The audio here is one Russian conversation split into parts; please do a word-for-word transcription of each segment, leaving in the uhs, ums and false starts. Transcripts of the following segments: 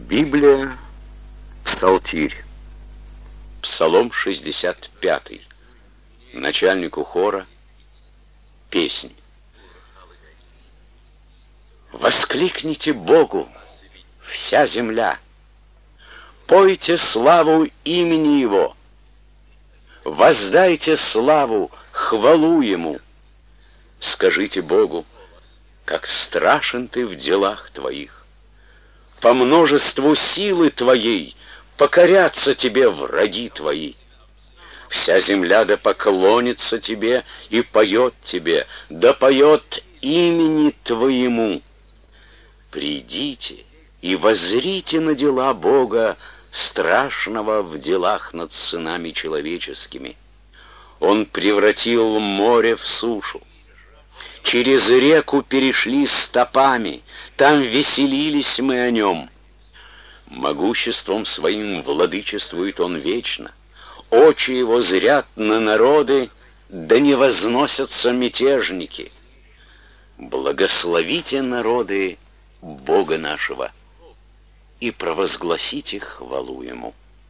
Библия, Псалтирь, Псалом шестьдесят пятый, начальнику хора, песнь. Воскликните Богу, вся земля, пойте славу имени Его, воздайте славу, хвалу Ему, скажите Богу, как страшен Ты в делах Твоих. По множеству силы Твоей покорятся Тебе враги Твои. Вся земля да поклонится Тебе и поет Тебе, да поет имени Твоему. Придите и воззрите на дела Бога, страшного в делах над сынами человеческими. Он превратил море в сушу. Через реку перешли стопами, там веселились мы о нем. Могуществом своим владычествует он вечно. Очи его зрят на народы, да не возносятся мятежники. Благословите народы Бога нашего и провозгласите хвалу Ему.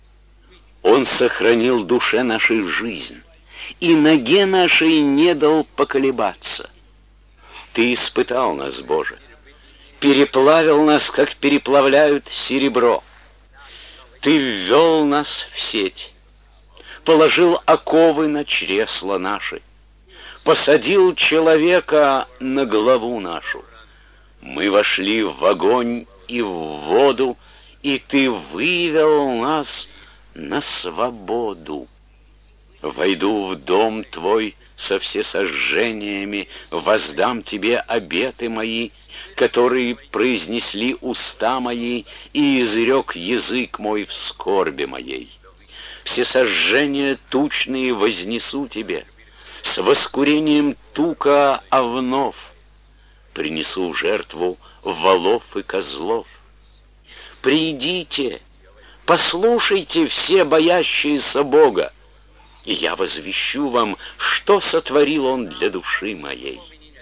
Он сохранил душе нашей жизнь, и ноге нашей не дал поколебаться. Ты испытал нас, Боже, переплавил нас, как переплавляют серебро. Ты ввел нас в сеть, положил оковы на чресла наши, посадил человека на главу нашу. Мы вошли в огонь и в воду, и Ты вывел нас на свободу. Войду в дом Твой со всесожжениями, воздам Тебе обеты мои, которые произнесли уста мои, и изрек язык мой в скорби моей. Всесожжения тучные вознесу Тебе, с воскурением тука овнов, принесу жертву волов и козлов. Придите, послушайте все боящиеся Бога, и я возвещу вам, что сотворил Он для души моей.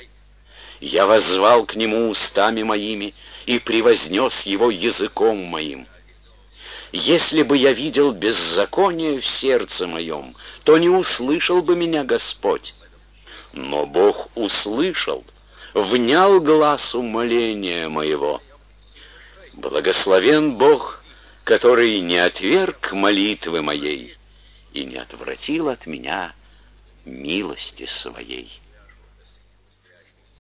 Я воззвал к Нему устами моими и превознес Его языком моим. Если бы я видел беззаконие в сердце моем, то не услышал бы меня Господь. Но Бог услышал, внял гласу моления моего. Благословен Бог, который не отверг молитвы моей и не отвратил от меня милости своей.